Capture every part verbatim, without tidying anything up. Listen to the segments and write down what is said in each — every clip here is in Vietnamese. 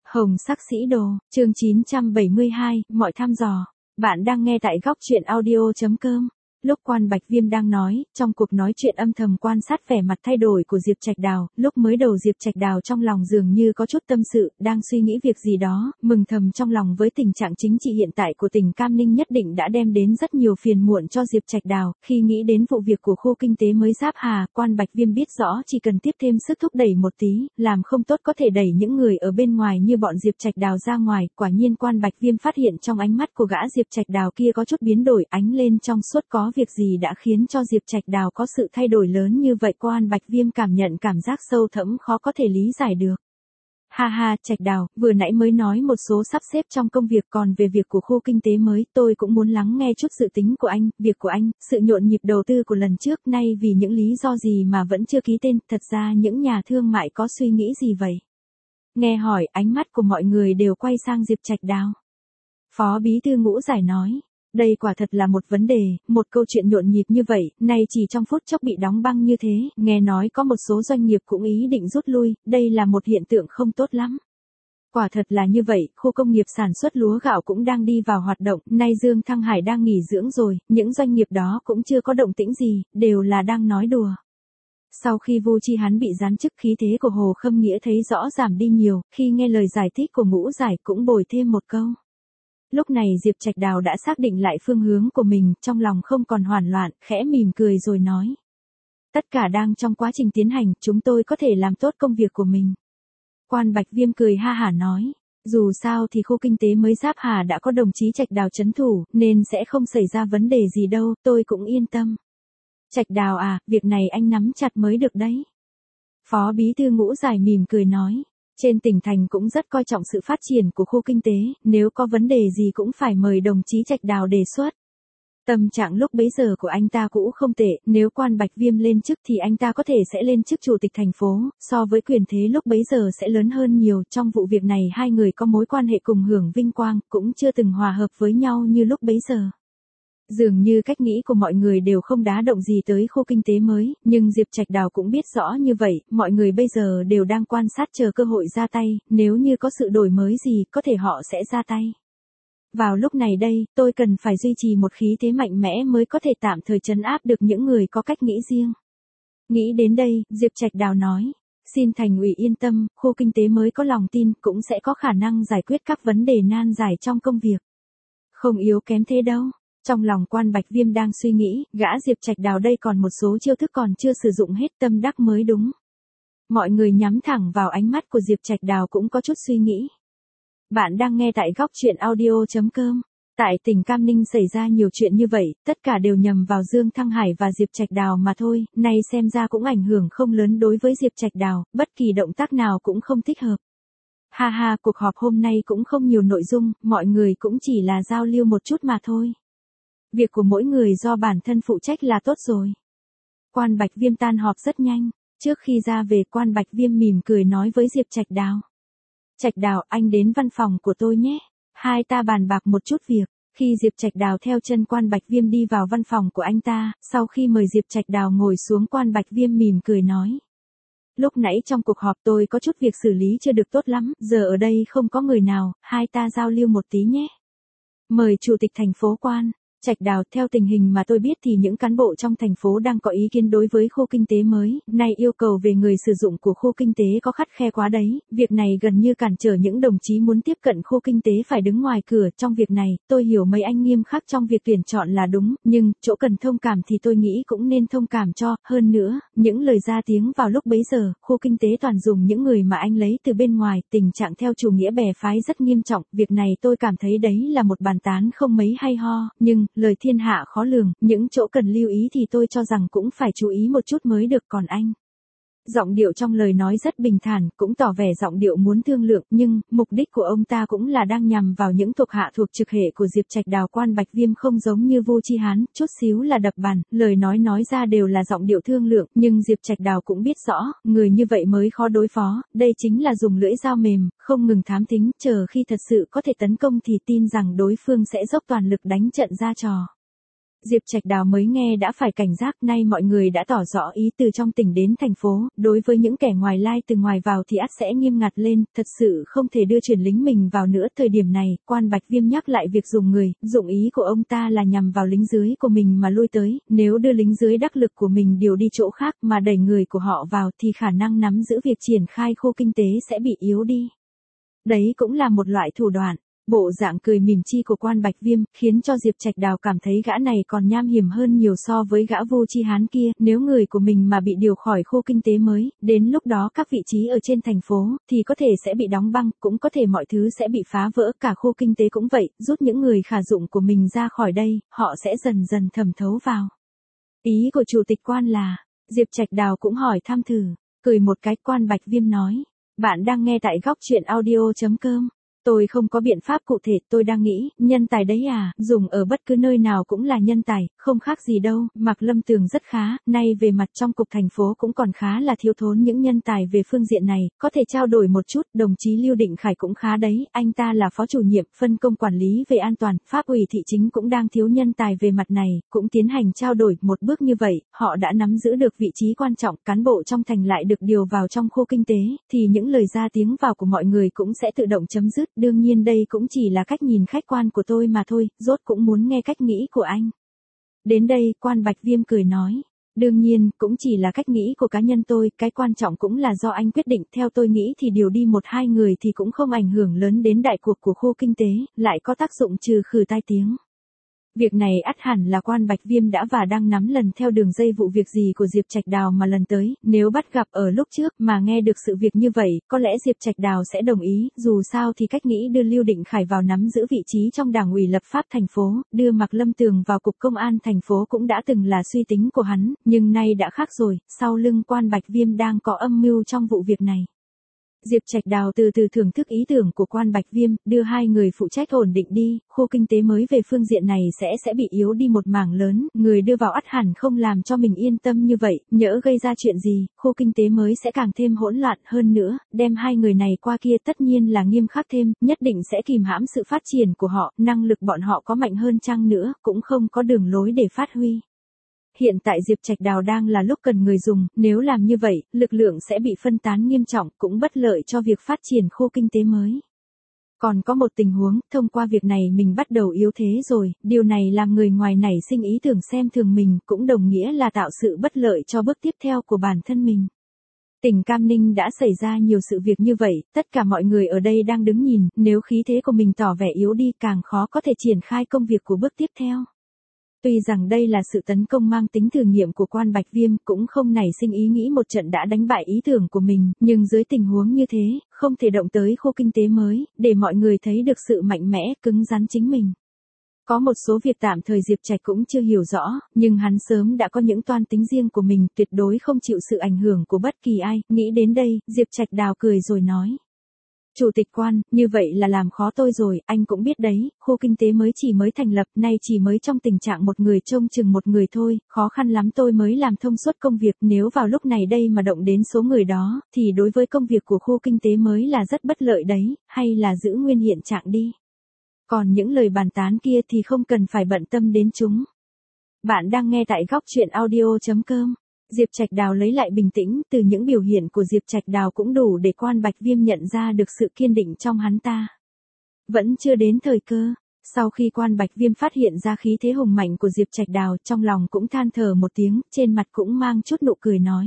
Hồng sắc sĩ đồ, chương chín trăm bảy mươi hai, mọi thăm dò. Bạn đang nghe tại góc truyện audio.com. Lúc Quan Bạch Viêm đang nói, trong cuộc nói chuyện âm thầm quan sát vẻ mặt thay đổi của Diệp Trạch Đào, lúc mới đầu Diệp Trạch Đào trong lòng dường như có chút tâm sự, đang suy nghĩ việc gì đó, mừng thầm trong lòng với tình trạng chính trị hiện tại của tỉnh Cam Ninh nhất định đã đem đến rất nhiều phiền muộn cho Diệp Trạch Đào. Khi nghĩ đến vụ việc của khu kinh tế mới Giáp Hà, Quan Bạch Viêm biết rõ chỉ cần tiếp thêm sức thúc đẩy một tí, làm không tốt có thể đẩy những người ở bên ngoài như bọn Diệp Trạch Đào ra ngoài. Quả nhiên Quan Bạch Viêm phát hiện trong ánh mắt của gã Diệp Trạch Đào kia có chút biến đổi, ánh lên trong suốt có việc gì đã khiến cho Diệp Trạch Đào có sự thay đổi lớn như vậy. Quan Bạch Viêm cảm nhận cảm giác sâu thẫm khó có thể lý giải được. Ha ha, Trạch Đào, vừa nãy mới nói một số sắp xếp trong công việc, còn về việc của khu kinh tế mới, tôi cũng muốn lắng nghe chút dự tính của anh, việc của anh, sự nhộn nhịp đầu tư của lần trước, nay vì những lý do gì mà vẫn chưa ký tên, thật ra những nhà thương mại có suy nghĩ gì vậy? Nghe hỏi, ánh mắt của mọi người đều quay sang Diệp Trạch Đào. Phó Bí thư Ngũ Giải nói. Đây quả thật là một vấn đề, một câu chuyện nhộn nhịp như vậy, nay chỉ trong phút chốc bị đóng băng như thế, nghe nói có một số doanh nghiệp cũng ý định rút lui, đây là một hiện tượng không tốt lắm. Quả thật là như vậy, khu công nghiệp sản xuất lúa gạo cũng đang đi vào hoạt động, nay Dương Thăng Hải đang nghỉ dưỡng rồi, những doanh nghiệp đó cũng chưa có động tĩnh gì, đều là đang nói đùa. Sau khi Vu Chi Hán bị giáng chức, khí thế của Hồ Khâm Nghĩa thấy rõ giảm đi nhiều, khi nghe lời giải thích của Ngũ Giải cũng bồi thêm một câu. Lúc này Diệp Trạch Đào đã xác định lại phương hướng của mình, trong lòng không còn hoảng loạn, khẽ mỉm cười rồi nói. Tất cả đang trong quá trình tiến hành, chúng tôi có thể làm tốt công việc của mình. Quan Bạch Viêm cười ha hả nói. Dù sao thì khu kinh tế mới Giáp Hà đã có đồng chí Trạch Đào trấn thủ, nên sẽ không xảy ra vấn đề gì đâu, tôi cũng yên tâm. Trạch Đào à, việc này anh nắm chặt mới được đấy. Phó Bí thư Ngũ Giải mỉm cười nói. Trên tỉnh thành cũng rất coi trọng sự phát triển của khu kinh tế, nếu có vấn đề gì cũng phải mời đồng chí Trạch Đào đề xuất. Tâm trạng lúc bấy giờ của anh ta cũng không tệ, nếu Quan Bạch Viêm lên chức thì anh ta có thể sẽ lên chức chủ tịch thành phố, so với quyền thế lúc bấy giờ sẽ lớn hơn nhiều. Trong vụ việc này hai người có mối quan hệ cùng hưởng vinh quang, cũng chưa từng hòa hợp với nhau như lúc bấy giờ. Dường như cách nghĩ của mọi người đều không đá động gì tới khu kinh tế mới, nhưng Diệp Trạch Đào cũng biết rõ như vậy, mọi người bây giờ đều đang quan sát chờ cơ hội ra tay, nếu như có sự đổi mới gì, có thể họ sẽ ra tay. Vào lúc này đây, tôi cần phải duy trì một khí thế mạnh mẽ mới có thể tạm thời trấn áp được những người có cách nghĩ riêng. Nghĩ đến đây, Diệp Trạch Đào nói, xin thành ủy yên tâm, khu kinh tế mới có lòng tin, cũng sẽ có khả năng giải quyết các vấn đề nan giải trong công việc. Không yếu kém thế đâu. Trong lòng Quan Bạch Viêm đang suy nghĩ, gã Diệp Trạch Đào đây còn một số chiêu thức còn chưa sử dụng hết, tâm đắc mới đúng. Mọi người nhắm thẳng vào ánh mắt của Diệp Trạch Đào cũng có chút suy nghĩ. Bạn đang nghe tại góc truyện audio.com. Tại tỉnh Cam Ninh xảy ra nhiều chuyện như vậy, tất cả đều nhằm vào Dương Thăng Hải và Diệp Trạch Đào mà thôi, nay xem ra cũng ảnh hưởng không lớn đối với Diệp Trạch Đào, bất kỳ động tác nào cũng không thích hợp. Ha ha, cuộc họp hôm nay cũng không nhiều nội dung, mọi người cũng chỉ là giao lưu một chút mà thôi. Việc của mỗi người do bản thân phụ trách là tốt rồi. Quan Bạch Viêm tan họp rất nhanh, trước khi ra về Quan Bạch Viêm mỉm cười nói với Diệp Trạch Đào. Trạch Đào, anh đến văn phòng của tôi nhé, hai ta bàn bạc một chút việc. Khi Diệp Trạch Đào theo chân Quan Bạch Viêm đi vào văn phòng của anh ta, sau khi mời Diệp Trạch Đào ngồi xuống, Quan Bạch Viêm mỉm cười nói. Lúc nãy trong cuộc họp tôi có chút việc xử lý chưa được tốt lắm, giờ ở đây không có người nào, hai ta giao lưu một tí nhé. Mời Chủ tịch thành phố Quan. Trạch Đào, theo tình hình mà tôi biết thì những cán bộ trong thành phố đang có ý kiến đối với khu kinh tế mới, nay yêu cầu về người sử dụng của khu kinh tế có khắt khe quá đấy, việc này gần như cản trở những đồng chí muốn tiếp cận khu kinh tế phải đứng ngoài cửa. Trong việc này, tôi hiểu mấy anh nghiêm khắc trong việc tuyển chọn là đúng, nhưng chỗ cần thông cảm thì tôi nghĩ cũng nên thông cảm cho, hơn nữa, những lời ra tiếng vào lúc bấy giờ, khu kinh tế toàn dùng những người mà anh lấy từ bên ngoài, tình trạng theo chủ nghĩa bè phái rất nghiêm trọng, việc này tôi cảm thấy đấy là một bàn tán không mấy hay ho, nhưng lời thiên hạ khó lường, những chỗ cần lưu ý thì tôi cho rằng cũng phải chú ý một chút mới được. Còn anh? Giọng điệu trong lời nói rất bình thản, cũng tỏ vẻ giọng điệu muốn thương lượng, nhưng mục đích của ông ta cũng là đang nhằm vào những thuộc hạ thuộc trực hệ của Diệp Trạch Đào. Quan Bạch Viêm không giống như Vu Chi Hán, chút xíu là đập bàn, lời nói nói ra đều là giọng điệu thương lượng, nhưng Diệp Trạch Đào cũng biết rõ, người như vậy mới khó đối phó, đây chính là dùng lưỡi dao mềm, không ngừng thám thính, chờ khi thật sự có thể tấn công thì tin rằng đối phương sẽ dốc toàn lực đánh trận ra trò. Diệp Trạch Đào mới nghe đã phải cảnh giác, nay mọi người đã tỏ rõ ý từ trong tỉnh đến thành phố, đối với những kẻ ngoài lai từ ngoài vào thì ắt sẽ nghiêm ngặt lên, thật sự không thể đưa chuyển lính mình vào nữa. Thời điểm này, quan Bạch Viêm nhắc lại việc dùng người, dụng ý của ông ta là nhằm vào lính dưới của mình mà lui tới, nếu đưa lính dưới đắc lực của mình điều đi chỗ khác mà đẩy người của họ vào thì khả năng nắm giữ việc triển khai khu kinh tế sẽ bị yếu đi. Đấy cũng là một loại thủ đoạn. Bộ dạng cười mỉm chi của quan Bạch Viêm, khiến cho Diệp Trạch Đào cảm thấy gã này còn nham hiểm hơn nhiều so với gã Vu Chi Hán kia, nếu người của mình mà bị điều khỏi khu kinh tế mới, đến lúc đó các vị trí ở trên thành phố, thì có thể sẽ bị đóng băng, cũng có thể mọi thứ sẽ bị phá vỡ, cả khu kinh tế cũng vậy, rút những người khả dụng của mình ra khỏi đây, họ sẽ dần dần thẩm thấu vào. Ý của chủ tịch quan là, Diệp Trạch Đào cũng hỏi thăm thử, cười một cái. Quan Bạch Viêm nói, bạn đang nghe tại góc truyện audio chấm com. Tôi không có biện pháp cụ thể, tôi đang nghĩ, nhân tài đấy à, dùng ở bất cứ nơi nào cũng là nhân tài, không khác gì đâu. Mạc Lâm Tường rất khá, nay về mặt trong cục thành phố cũng còn khá là thiếu thốn những nhân tài về phương diện này, có thể trao đổi một chút. Đồng chí Lưu Định Khải cũng khá đấy, anh ta là phó chủ nhiệm, phân công quản lý về an toàn, Pháp ủy thị chính cũng đang thiếu nhân tài về mặt này, cũng tiến hành trao đổi. Một bước như vậy, họ đã nắm giữ được vị trí quan trọng, cán bộ trong thành lại được điều vào trong khu kinh tế, thì những lời ra tiếng vào của mọi người cũng sẽ tự động chấm dứt. Đương nhiên đây cũng chỉ là cách nhìn khách quan của tôi mà thôi, rốt cũng muốn nghe cách nghĩ của anh. Đến đây, quan Bạch Viêm cười nói, đương nhiên, cũng chỉ là cách nghĩ của cá nhân tôi, cái quan trọng cũng là do anh quyết định. Theo tôi nghĩ thì điều đi một hai người thì cũng không ảnh hưởng lớn đến đại cuộc của khu kinh tế, lại có tác dụng trừ khử tai tiếng. Việc này ắt hẳn là quan Bạch Viêm đã và đang nắm lần theo đường dây vụ việc gì của Diệp Trạch Đào mà lần tới, nếu bắt gặp ở lúc trước mà nghe được sự việc như vậy, có lẽ Diệp Trạch Đào sẽ đồng ý, dù sao thì cách nghĩ đưa Lưu Định Khải vào nắm giữ vị trí trong Đảng ủy lập pháp thành phố, đưa Mạc Lâm Tường vào cục công an thành phố cũng đã từng là suy tính của hắn, nhưng nay đã khác rồi, sau lưng quan Bạch Viêm đang có âm mưu trong vụ việc này. Diệp Trạch Đào từ từ thưởng thức ý tưởng của quan Bạch Viêm, đưa hai người phụ trách ổn định đi, khu kinh tế mới về phương diện này sẽ sẽ bị yếu đi một mảng lớn, người đưa vào ắt hẳn không làm cho mình yên tâm như vậy, nhỡ gây ra chuyện gì, khu kinh tế mới sẽ càng thêm hỗn loạn hơn nữa, đem hai người này qua kia tất nhiên là nghiêm khắc thêm, nhất định sẽ kìm hãm sự phát triển của họ, năng lực bọn họ có mạnh hơn chăng nữa, cũng không có đường lối để phát huy. Hiện tại Diệp Trạch Đào đang là lúc cần người dùng, nếu làm như vậy, lực lượng sẽ bị phân tán nghiêm trọng, cũng bất lợi cho việc phát triển khu kinh tế mới. Còn có một tình huống, thông qua việc này mình bắt đầu yếu thế rồi, điều này làm người ngoài nảy sinh ý tưởng xem thường mình, cũng đồng nghĩa là tạo sự bất lợi cho bước tiếp theo của bản thân mình. Tỉnh Cam Ninh đã xảy ra nhiều sự việc như vậy, tất cả mọi người ở đây đang đứng nhìn, nếu khí thế của mình tỏ vẻ yếu đi càng khó có thể triển khai công việc của bước tiếp theo. Tuy rằng đây là sự tấn công mang tính thử nghiệm của quan Bạch Viêm, cũng không nảy sinh ý nghĩ một trận đã đánh bại ý tưởng của mình, nhưng dưới tình huống như thế, không thể động tới khu kinh tế mới, để mọi người thấy được sự mạnh mẽ, cứng rắn chính mình. Có một số việc tạm thời Diệp Trạch cũng chưa hiểu rõ, nhưng hắn sớm đã có những toan tính riêng của mình, tuyệt đối không chịu sự ảnh hưởng của bất kỳ ai. Nghĩ đến đây, Diệp Trạch Đào cười rồi nói. Chủ tịch quan, như vậy là làm khó tôi rồi, anh cũng biết đấy, khu kinh tế mới chỉ mới thành lập, nay chỉ mới trong tình trạng một người trông chừng một người thôi, khó khăn lắm tôi mới làm thông suốt công việc, nếu vào lúc này đây mà động đến số người đó, thì đối với công việc của khu kinh tế mới là rất bất lợi đấy, hay là giữ nguyên hiện trạng đi. Còn những lời bàn tán kia thì không cần phải bận tâm đến chúng. Bạn đang nghe tại góc truyện audio chấm com. Diệp Trạch Đào lấy lại bình tĩnh, từ những biểu hiện của Diệp Trạch Đào cũng đủ để quan Bạch Viêm nhận ra được sự kiên định trong hắn ta. Vẫn chưa đến thời cơ, sau khi quan Bạch Viêm phát hiện ra khí thế hùng mạnh của Diệp Trạch Đào, trong lòng cũng than thở một tiếng, trên mặt cũng mang chút nụ cười nói.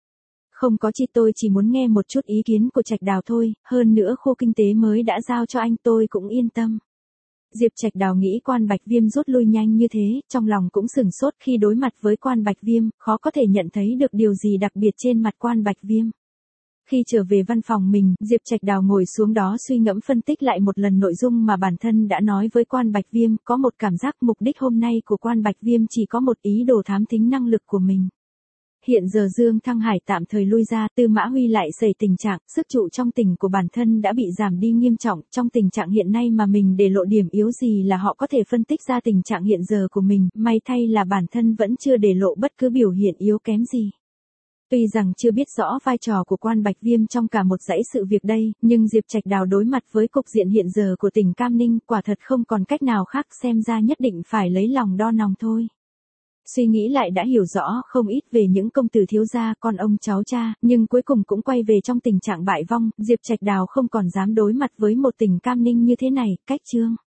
Không có chi, tôi chỉ muốn nghe một chút ý kiến của Trạch Đào thôi, hơn nữa khu kinh tế mới đã giao cho anh tôi cũng yên tâm. Diệp Trạch Đào nghĩ quan Bạch Viêm rút lui nhanh như thế, trong lòng cũng sửng sốt khi đối mặt với quan Bạch Viêm, khó có thể nhận thấy được điều gì đặc biệt trên mặt quan Bạch Viêm. Khi trở về văn phòng mình, Diệp Trạch Đào ngồi xuống đó suy ngẫm phân tích lại một lần nội dung mà bản thân đã nói với quan Bạch Viêm, có một cảm giác mục đích hôm nay của quan Bạch Viêm chỉ có một ý đồ thám thính năng lực của mình. Hiện giờ Dương Thăng Hải tạm thời lui ra, Tư Mã Huy lại xảy tình trạng, sức trụ trong tình của bản thân đã bị giảm đi nghiêm trọng, trong tình trạng hiện nay mà mình để lộ điểm yếu gì là họ có thể phân tích ra tình trạng hiện giờ của mình, may thay là bản thân vẫn chưa để lộ bất cứ biểu hiện yếu kém gì. Tuy rằng chưa biết rõ vai trò của quan Bạch Viêm trong cả một dãy sự việc đây, nhưng Diệp Trạch Đào đối mặt với cục diện hiện giờ của tỉnh Cam Ninh quả thật không còn cách nào khác, xem ra nhất định phải lấy lòng đo nòng thôi. Suy nghĩ lại đã hiểu rõ không ít về những công tử thiếu gia con ông cháu cha, nhưng cuối cùng cũng quay về trong tình trạng bại vong, Diệp Trạch Đào không còn dám đối mặt với một tình cam ninh như thế này, cách Trương